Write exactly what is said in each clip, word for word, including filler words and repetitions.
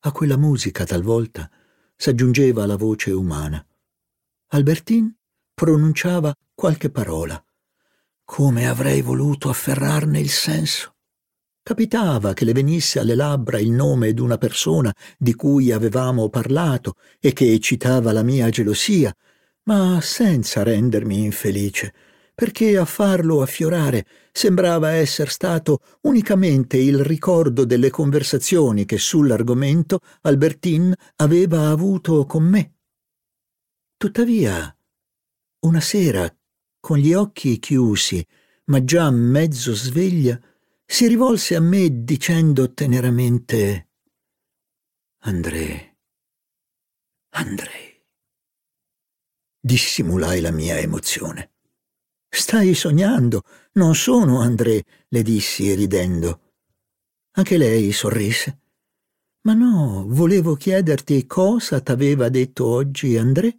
A quella musica talvolta s'aggiungeva la voce umana. Albertine pronunciava qualche parola. Come avrei voluto afferrarne il senso. Capitava che le venisse alle labbra il nome d'una persona di cui avevamo parlato e che eccitava la mia gelosia, ma senza rendermi infelice, perché a farlo affiorare sembrava esser stato unicamente il ricordo delle conversazioni che sull'argomento Albertine aveva avuto con me. Tuttavia, una sera, con gli occhi chiusi, ma già mezzo sveglia, si rivolse a me dicendo teneramente: «André, André». Dissimulai la mia emozione. «Stai sognando, non sono André», le dissi ridendo. Anche lei sorrise. «Ma no, volevo chiederti cosa t'aveva detto oggi André.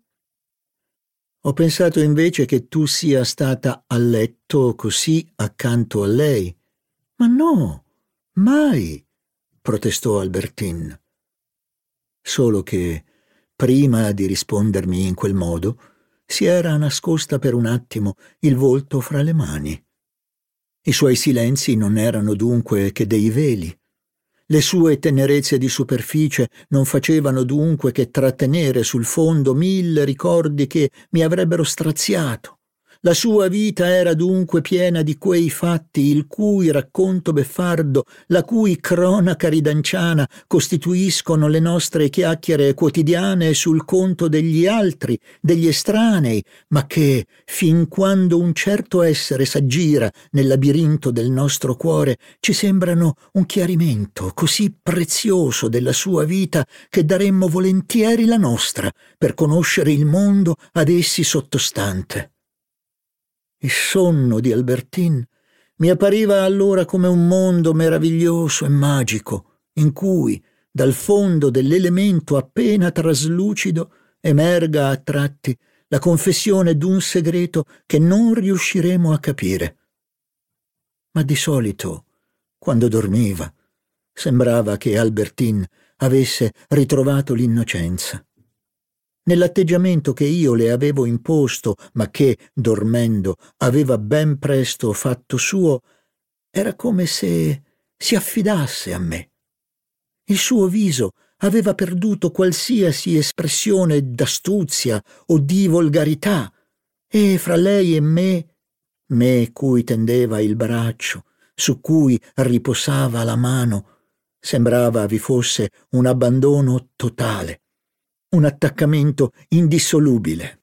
Ho pensato invece che tu sia stata a letto così accanto a lei». «Ma no, mai», protestò Albertine. Solo che, prima di rispondermi in quel modo, si era nascosta per un attimo il volto fra le mani. I suoi silenzi non erano dunque che dei veli. Le sue tenerezze di superficie non facevano dunque che trattenere sul fondo mille ricordi che mi avrebbero straziato. La sua vita era dunque piena di quei fatti il cui racconto beffardo, la cui cronaca ridanciana costituiscono le nostre chiacchiere quotidiane sul conto degli altri, degli estranei, ma che, fin quando un certo essere s'aggira nel labirinto del nostro cuore, ci sembrano un chiarimento così prezioso della sua vita che daremmo volentieri la nostra per conoscere il mondo ad essi sottostante. Il sonno di Albertine mi appariva allora come un mondo meraviglioso e magico, in cui, dal fondo dell'elemento appena traslucido, emerga a tratti la confessione d'un segreto che non riusciremo a capire. Ma di solito, quando dormiva, sembrava che Albertine avesse ritrovato l'innocenza. Nell'atteggiamento che io le avevo imposto, ma che, dormendo, aveva ben presto fatto suo, era come se si affidasse a me. Il suo viso aveva perduto qualsiasi espressione d'astuzia o di volgarità, e fra lei e me, me cui tendeva il braccio, su cui riposava la mano, sembrava vi fosse un abbandono totale, un attaccamento indissolubile.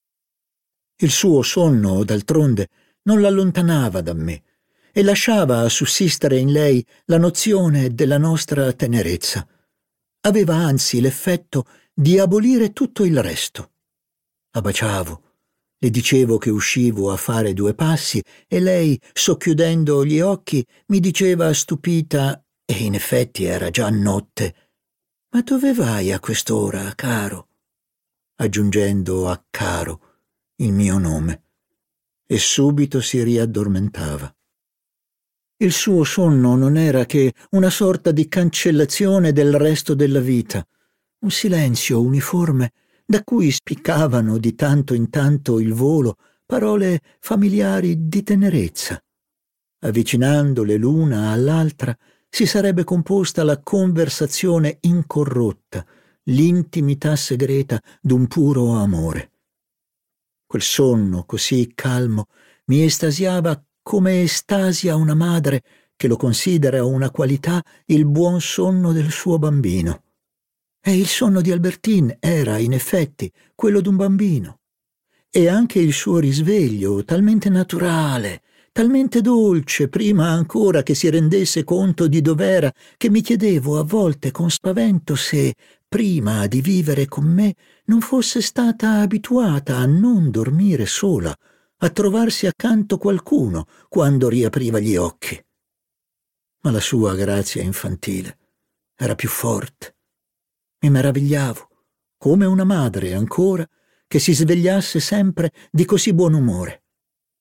Il suo sonno, d'altronde, non l'allontanava da me e lasciava sussistere in lei la nozione della nostra tenerezza. Aveva anzi l'effetto di abolire tutto il resto. La baciavo, le dicevo che uscivo a fare due passi e lei, socchiudendo gli occhi, mi diceva stupita, e in effetti era già notte: «Ma dove vai a quest'ora, caro?» aggiungendo a caro il mio nome, e subito si riaddormentava. Il suo sonno non era che una sorta di cancellazione del resto della vita, un silenzio uniforme da cui spiccavano di tanto in tanto il volo parole familiari di tenerezza. Avvicinandole l'una all'altra si sarebbe composta la conversazione incorrotta, l'intimità segreta d'un puro amore. Quel sonno così calmo mi estasiava come estasia una madre che lo considera una qualità il buon sonno del suo bambino. E il sonno di Albertine era, in effetti, quello d'un bambino. E anche il suo risveglio, talmente naturale, talmente dolce, prima ancora che si rendesse conto di dov'era, che mi chiedevo a volte con spavento se, prima di vivere con me, non fosse stata abituata a non dormire sola, a trovarsi accanto qualcuno quando riapriva gli occhi. Ma la sua grazia infantile era più forte. Mi meravigliavo, come una madre ancora, che si svegliasse sempre di così buon umore.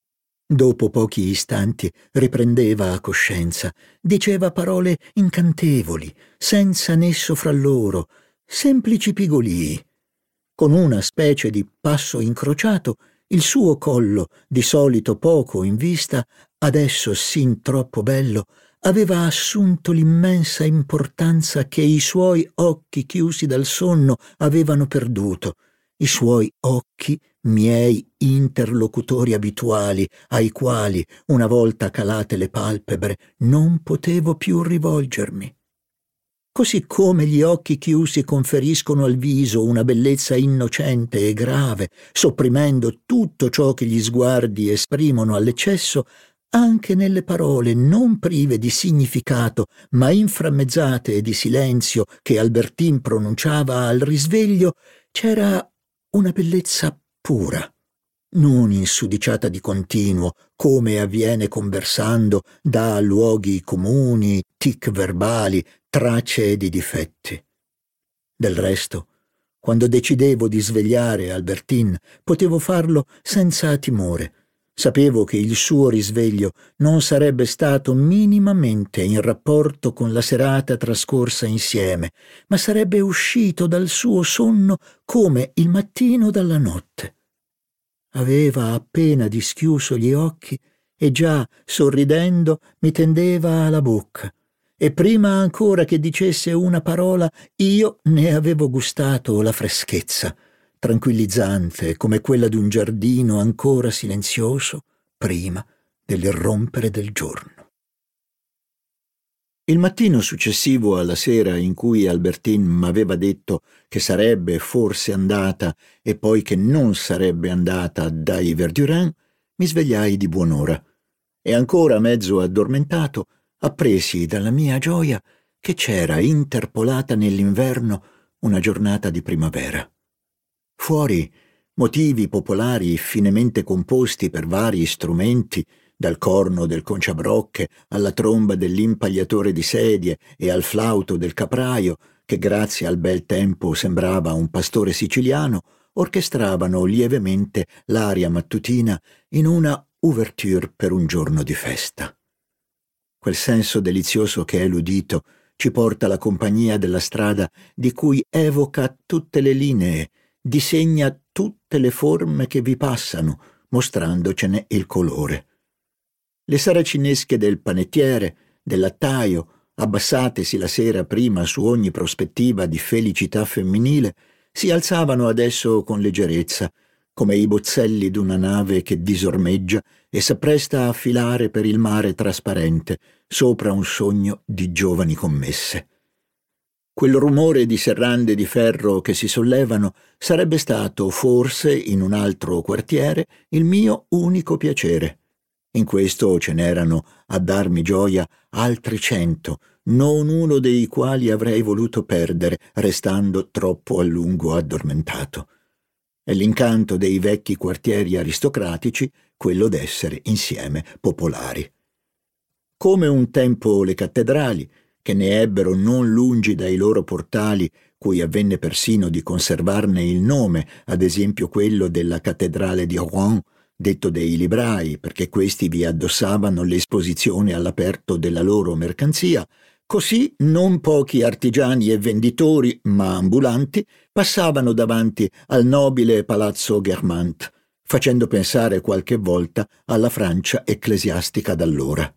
Dopo pochi istanti riprendeva a coscienza, diceva parole incantevoli, senza nesso fra loro, semplici pigolii. Con una specie di passo incrociato, il suo collo, di solito poco in vista, adesso sin troppo bello, aveva assunto l'immensa importanza che i suoi occhi chiusi dal sonno avevano perduto, i suoi occhi miei interlocutori abituali, ai quali, una volta calate le palpebre, non potevo più rivolgermi. Così come gli occhi chiusi conferiscono al viso una bellezza innocente e grave, sopprimendo tutto ciò che gli sguardi esprimono all'eccesso, anche nelle parole non prive di significato, ma inframmezzate di silenzio che Albertine pronunciava al risveglio, c'era una bellezza pura, non insudiciata di continuo, come avviene conversando, da luoghi comuni, tic verbali, tracce di difetti. Del resto, quando decidevo di svegliare Albertine, potevo farlo senza timore. Sapevo che il suo risveglio non sarebbe stato minimamente in rapporto con la serata trascorsa insieme, ma sarebbe uscito dal suo sonno come il mattino dalla notte. Aveva appena dischiuso gli occhi e già, sorridendo, mi tendeva la bocca, e prima ancora che dicesse una parola io ne avevo gustato la freschezza, tranquillizzante come quella d'un giardino ancora silenzioso prima dell'irrompere del giorno. Il mattino successivo alla sera in cui Albertine m'aveva detto che sarebbe forse andata e poi che non sarebbe andata dai Verdurins, mi svegliai di buon'ora e ancora mezzo addormentato appresi dalla mia gioia che c'era interpolata nell'inverno una giornata di primavera. Fuori, motivi popolari finemente composti per vari strumenti, dal corno del conciabrocche alla tromba dell'impagliatore di sedie e al flauto del capraio, che grazie al bel tempo sembrava un pastore siciliano, orchestravano lievemente l'aria mattutina in una ouverture per un giorno di festa. Quel senso delizioso che è l'udito ci porta la compagnia della strada di cui evoca tutte le linee, disegna tutte le forme che vi passano, mostrandocene il colore. Le saracinesche del panettiere, del lattaio, abbassatesi la sera prima su ogni prospettiva di felicità femminile, si alzavano adesso con leggerezza, come i bozzelli d'una nave che disormeggia e s'appresta a filare per il mare trasparente, sopra un sogno di giovani commesse. Quel rumore di serrande di ferro che si sollevano sarebbe stato, forse, in un altro quartiere, il mio unico piacere. In questo ce n'erano, a darmi gioia, altri cento, non uno dei quali avrei voluto perdere, restando troppo a lungo addormentato. È l'incanto dei vecchi quartieri aristocratici quello d'essere insieme popolari. Come un tempo le cattedrali, che ne ebbero non lungi dai loro portali, cui avvenne persino di conservarne il nome, ad esempio quello della cattedrale di Rouen, detto dei librai, perché questi vi addossavano l'esposizione all'aperto della loro mercanzia, così non pochi artigiani e venditori, ma ambulanti, passavano davanti al nobile palazzo Guermantes, facendo pensare qualche volta alla Francia ecclesiastica d'allora.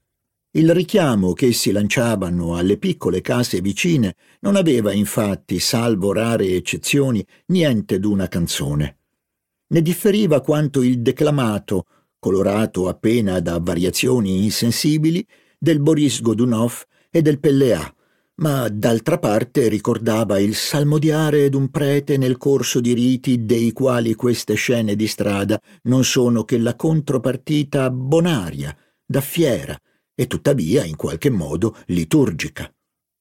Il richiamo che essi lanciavano alle piccole case vicine non aveva infatti, salvo rare eccezioni, niente d'una canzone. Ne differiva quanto il declamato, colorato appena da variazioni insensibili, del Boris Godunov e del Pelléa, ma d'altra parte ricordava il salmodiare d'un prete nel corso di riti dei quali queste scene di strada non sono che la contropartita bonaria, da fiera, e tuttavia in qualche modo liturgica.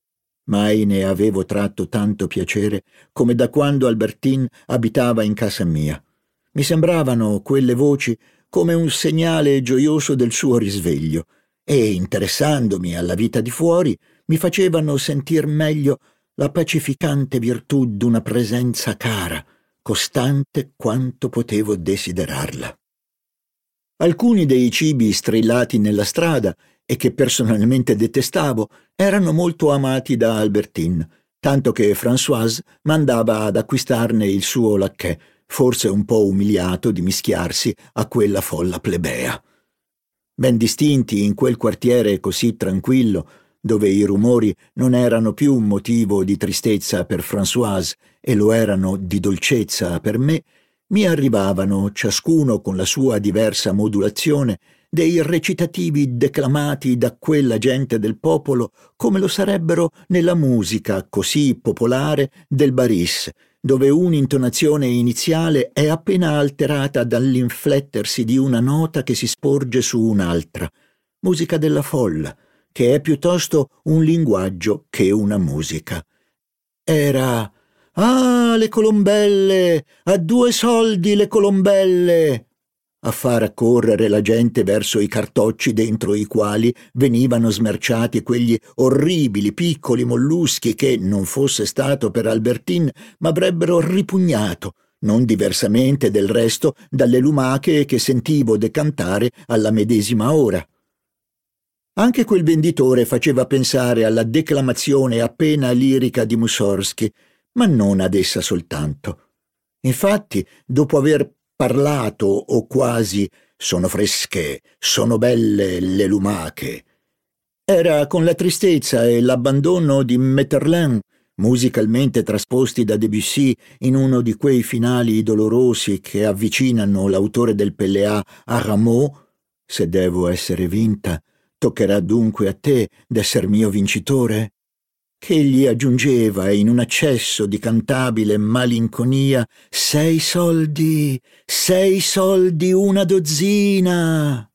Mai ne avevo tratto tanto piacere come da quando Albertine abitava in casa mia. Mi sembravano quelle voci come un segnale gioioso del suo risveglio e, interessandomi alla vita di fuori, mi facevano sentir meglio la pacificante virtù d'una presenza cara, costante quanto potevo desiderarla. Alcuni dei cibi strillati nella strada e che personalmente detestavo erano molto amati da Albertine, tanto che Françoise mandava ad acquistarne il suo lacchè, forse un po' umiliato di mischiarsi a quella folla plebea. Ben distinti in quel quartiere così tranquillo, dove i rumori non erano più un motivo di tristezza per Françoise e lo erano di dolcezza per me, mi arrivavano, ciascuno con la sua diversa modulazione, dei recitativi declamati da quella gente del popolo come lo sarebbero nella musica così popolare del baris, dove un'intonazione iniziale è appena alterata dall'inflettersi di una nota che si sporge su un'altra, musica della folla, che è piuttosto un linguaggio che una musica. Era «Ah, le colombelle! A due soldi le colombelle!» a far accorrere la gente verso i cartocci dentro i quali venivano smerciati quegli orribili piccoli molluschi che, non fosse stato per Albertine, m'avrebbero ripugnato, non diversamente del resto dalle lumache che sentivo decantare alla medesima ora. Anche quel venditore faceva pensare alla declamazione appena lirica di Mussorgsky, ma non ad essa soltanto. Infatti, dopo aver parlato o quasi «sono fresche, sono belle le lumache», era con la tristezza e l'abbandono di Maeterlinck, musicalmente trasposti da Debussy in uno di quei finali dolorosi che avvicinano l'autore del Pelléa a Rameau, «Se devo essere vinta, toccherà dunque a te d'esser mio vincitore», che egli aggiungeva in un accesso di cantabile malinconia «sei soldi, sei soldi una dozzina».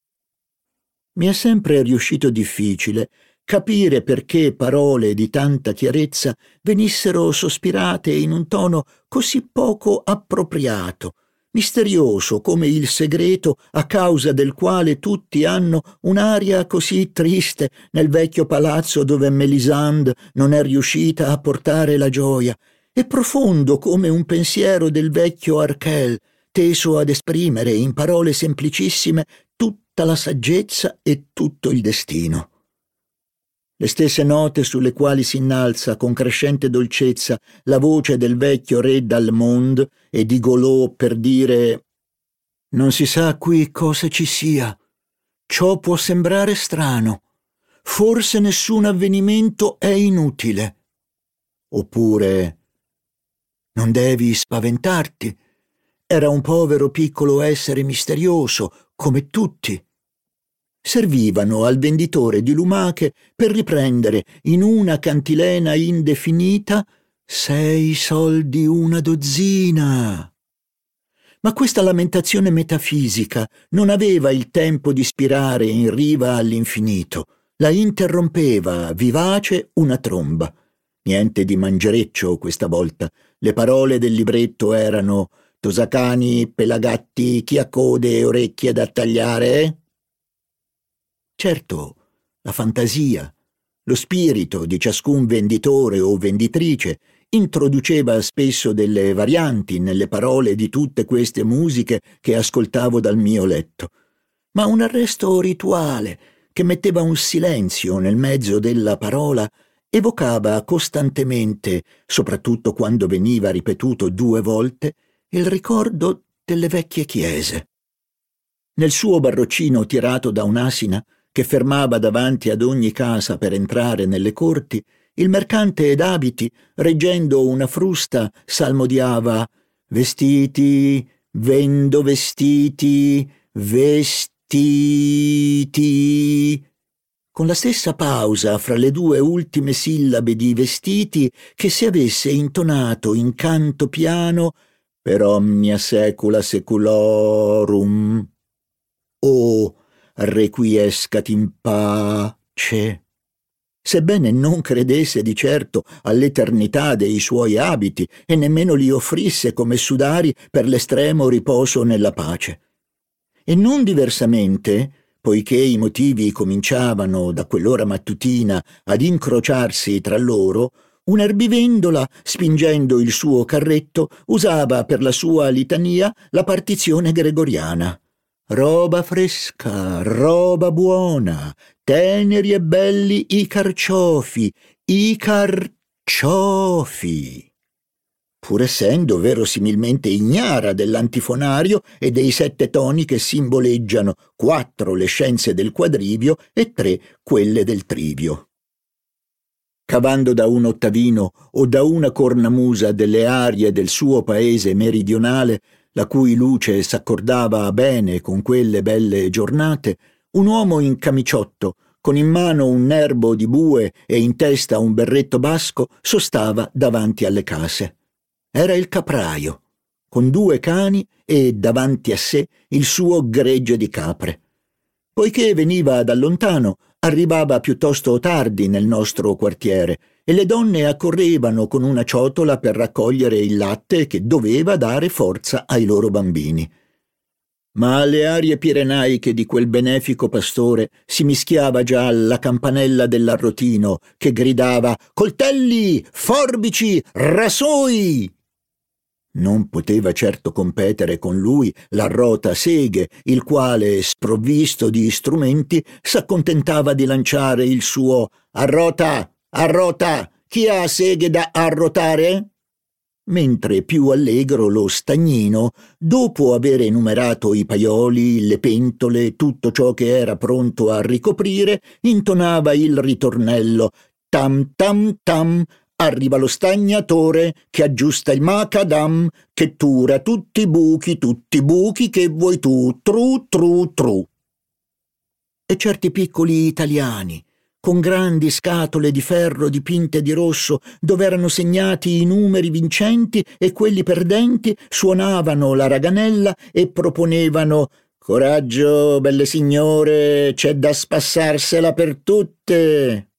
Mi è sempre riuscito difficile capire perché parole di tanta chiarezza venissero sospirate in un tono così poco appropriato, misterioso come il segreto a causa del quale tutti hanno un'aria così triste nel vecchio palazzo dove Mélisande non è riuscita a portare la gioia, e profondo come un pensiero del vecchio Arkel, teso ad esprimere in parole semplicissime tutta la saggezza e tutto il destino. Le stesse note sulle quali si innalza con crescente dolcezza la voce del vecchio re d'Allemande e di Golot per dire «Non si sa qui cosa ci sia, ciò può sembrare strano, forse nessun avvenimento è inutile», oppure «Non devi spaventarti, era un povero piccolo essere misterioso, come tutti», servivano al venditore di lumache per riprendere in una cantilena indefinita «sei soldi una dozzina». Ma questa lamentazione metafisica non aveva il tempo di spirare in riva all'infinito, la interrompeva vivace una tromba. Niente di mangereccio questa volta, le parole del libretto erano «Tosacani, pelagatti, chi ha code e orecchie da tagliare, eh?» Certo, la fantasia, lo spirito di ciascun venditore o venditrice introduceva spesso delle varianti nelle parole di tutte queste musiche che ascoltavo dal mio letto, ma un arresto rituale che metteva un silenzio nel mezzo della parola evocava costantemente, soprattutto quando veniva ripetuto due volte, il ricordo delle vecchie chiese. Nel suo barroccino tirato da un'asina, che fermava davanti ad ogni casa per entrare nelle corti, il mercante d'abiti, reggendo una frusta, salmodiava «Vestiti, vendo vestiti, vestiti», con la stessa pausa fra le due ultime sillabe di vestiti che se avesse intonato in canto piano «per omnia secula seculorum» o «requiescat in pace», sebbene non credesse di certo all'eternità dei suoi abiti e nemmeno li offrisse come sudari per l'estremo riposo nella pace. E non diversamente, poiché i motivi cominciavano da quell'ora mattutina ad incrociarsi tra loro, un'erbivendola, spingendo il suo carretto, usava per la sua litania la partizione gregoriana. roba fresca, roba buona, teneri e belli i carciofi, i carciofi. Pur essendo verosimilmente ignara dell'antifonario e dei sette toni che simboleggiano quattro le scienze del quadrivio e tre quelle del trivio. Cavando da un ottavino o da una cornamusa delle arie del suo paese meridionale, la cui luce s'accordava bene con quelle belle giornate, un uomo in camiciotto, con in mano un nerbo di bue e in testa un berretto basco, sostava davanti alle case. Era il capraio, con due cani e davanti a sé il suo gregge di capre. Poiché veniva da lontano, arrivava piuttosto tardi nel nostro quartiere e le donne accorrevano con una ciotola per raccogliere il latte che doveva dare forza ai loro bambini. Ma alle arie pirenaiche di quel benefico pastore si mischiava già la campanella dell'arrotino che gridava «Coltelli, forbici, rasoi!». Non poteva certo competere con lui l'arrota Seghe, il quale, sprovvisto di strumenti, s'accontentava di lanciare il suo «Arrota, arrota, chi ha seghe da arrotare?». Mentre più allegro lo stagnino, dopo aver enumerato i paioli, le pentole, tutto ciò che era pronto a ricoprire, intonava il ritornello «Tam tam tam». Arriva lo stagnatore che aggiusta il macadam, che tura tutti i buchi, tutti i buchi che vuoi tu, tru tru tru. E certi piccoli italiani, con grandi scatole di ferro dipinte di rosso, dove erano segnati i numeri vincenti e quelli perdenti, suonavano la raganella e proponevano «Coraggio, belle signore, c'è da spassarsela per tutte».